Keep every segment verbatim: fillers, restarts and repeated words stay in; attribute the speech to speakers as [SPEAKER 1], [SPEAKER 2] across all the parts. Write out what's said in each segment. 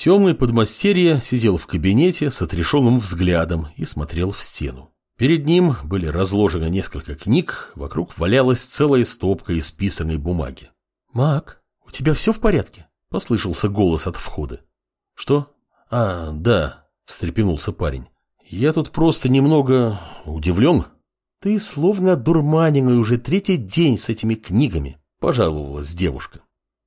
[SPEAKER 1] Темный подмастерье сидел в кабинете с отрешенным взглядом и смотрел в стену. Перед ним были разложены несколько книг, вокруг валялась целая стопка исписанной бумаги. «Мак, у тебя все в порядке?» – послышался голос от входа. «Что? А, да», – встрепенулся парень. «Я тут просто немного удивлен». «Ты словно дурманенный уже третий день с этими книгами», – пожаловалась девушка.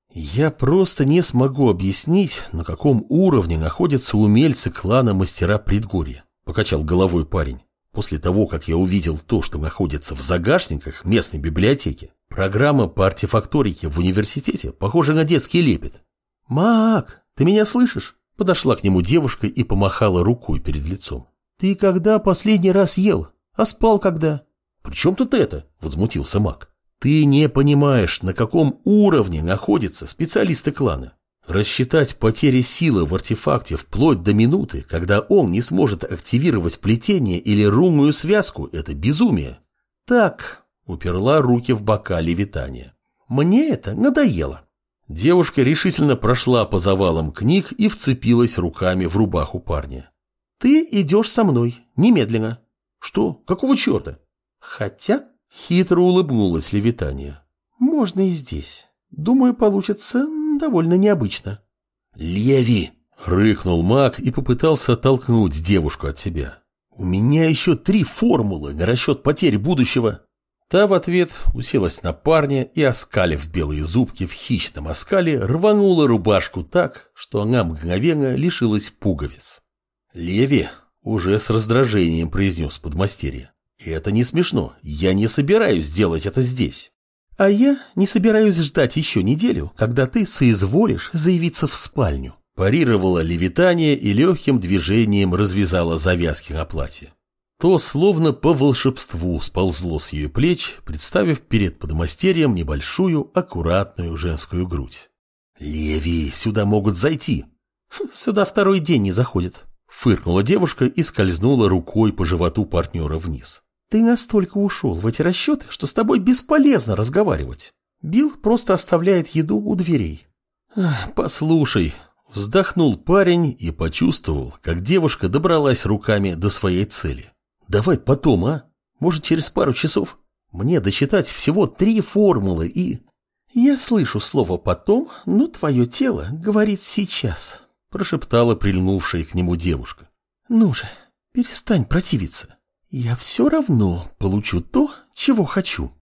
[SPEAKER 1] «Я просто не смогу объяснить, на каком уровне находятся умельцы клана Мастера Предгорья», – покачал головой парень. «После того, как я увидел то, что находится в загашниках местной библиотеки, программа по артефакторике в университете похожа на детский лепет». «Мак, ты меня слышишь?» – подошла к нему девушка и помахала рукой перед лицом. «Ты когда последний раз ел? А спал когда?» «При чем тут это?» – возмутился маг. «Ты не понимаешь, на каком уровне находятся специалисты клана. Рассчитать потери силы в артефакте вплоть до минуты, когда он не сможет активировать плетение или рунную связку – это безумие». «Так», – уперла руки в бока Левитания. «Мне это надоело». Девушка решительно прошла по завалам книг и вцепилась руками в рубаху парня. «Ты идешь со мной, немедленно». «Что? Какого черта?» «Хотя...» — хитро улыбнулась Левитания. «Можно и здесь. Думаю, получится довольно необычно». «Леви!» — рыкнул маг и попытался оттолкнуть девушку от себя. «У меня еще три формулы на расчет потерь будущего». Та в ответ уселась на парня и, оскалив белые зубки в хищном оскале, рванула рубашку так, что она мгновенно лишилась пуговиц. «Леви!» — уже с раздражением произнес подмастерье. «Это не смешно. Я не собираюсь делать это здесь». «А я не собираюсь ждать еще неделю, когда ты соизволишь заявиться в спальню», парировала Левитания и легким движением развязала завязки на платье. То словно по волшебству сползло с ее плеч, представив перед подмастерьем небольшую, аккуратную женскую грудь. «Леви, сюда могут зайти». «Сюда второй день не заходит», — фыркнула девушка и скользнула рукой по животу партнера вниз. «Ты настолько ушел в эти расчеты, что с тобой бесполезно разговаривать. Билл просто оставляет еду у дверей». «Послушай», — вздохнул парень и почувствовал, как девушка добралась руками до своей цели. «Давай потом, а? Может, через пару часов? Мне досчитать всего три формулы и...» «Я слышу слово «потом», но твое тело говорит «сейчас», — прошептала прильнувшая к нему девушка. «Ну же, перестань противиться. Я все равно получу то, чего хочу».